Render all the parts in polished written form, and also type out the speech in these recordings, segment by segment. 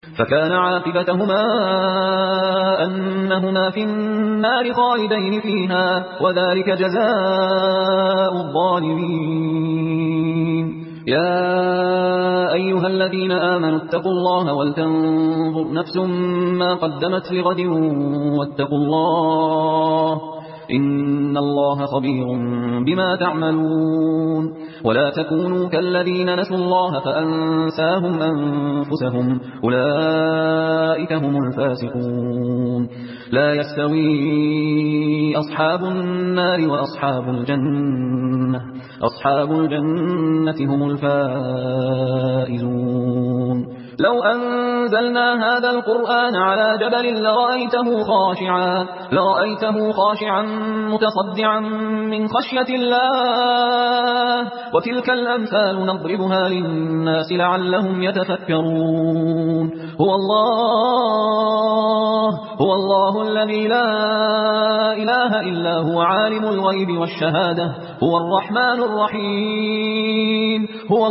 فكان عاقبتهما أنهما في النار خالدين فيها وذلك جزاء الظالمين. يا أيها الذين آمنوا اتقوا الله ولتنظر نفس ما قدمت لغد واتقوا الله إن الله خبير بما تعملون. ولا تكونوا كالذين نسوا الله فأنساهم أنفسهم أولئك هم الفاسقون. لا يستوي أصحاب النار وأصحاب الجنة أصحاب الجنة هم الفائزون. لو أنزلنا هذا القرآن على جبل لرأيته خاشعا متصدعا من خشية الله. وتلك الأمثال نضربها للناس لعلهم يتفكرون. هو الله الذي لا إله إلا هو عالم الغيب والشهادة هو الرحمن الرحيم.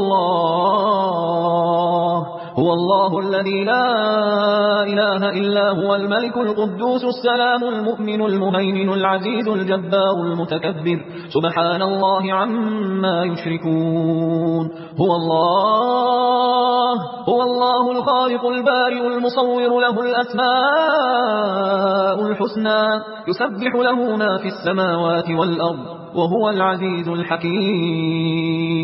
هو الله الذي لا إله إلا هو الملك القدوس السلام المؤمن المهيمن العزيز الجبار المتكبر سبحان الله عما يشركون. هو الله الخالق البارئ المصور له الأسماء الحسنى يسبح له ما في السماوات والأرض وهو العزيز الحكيم.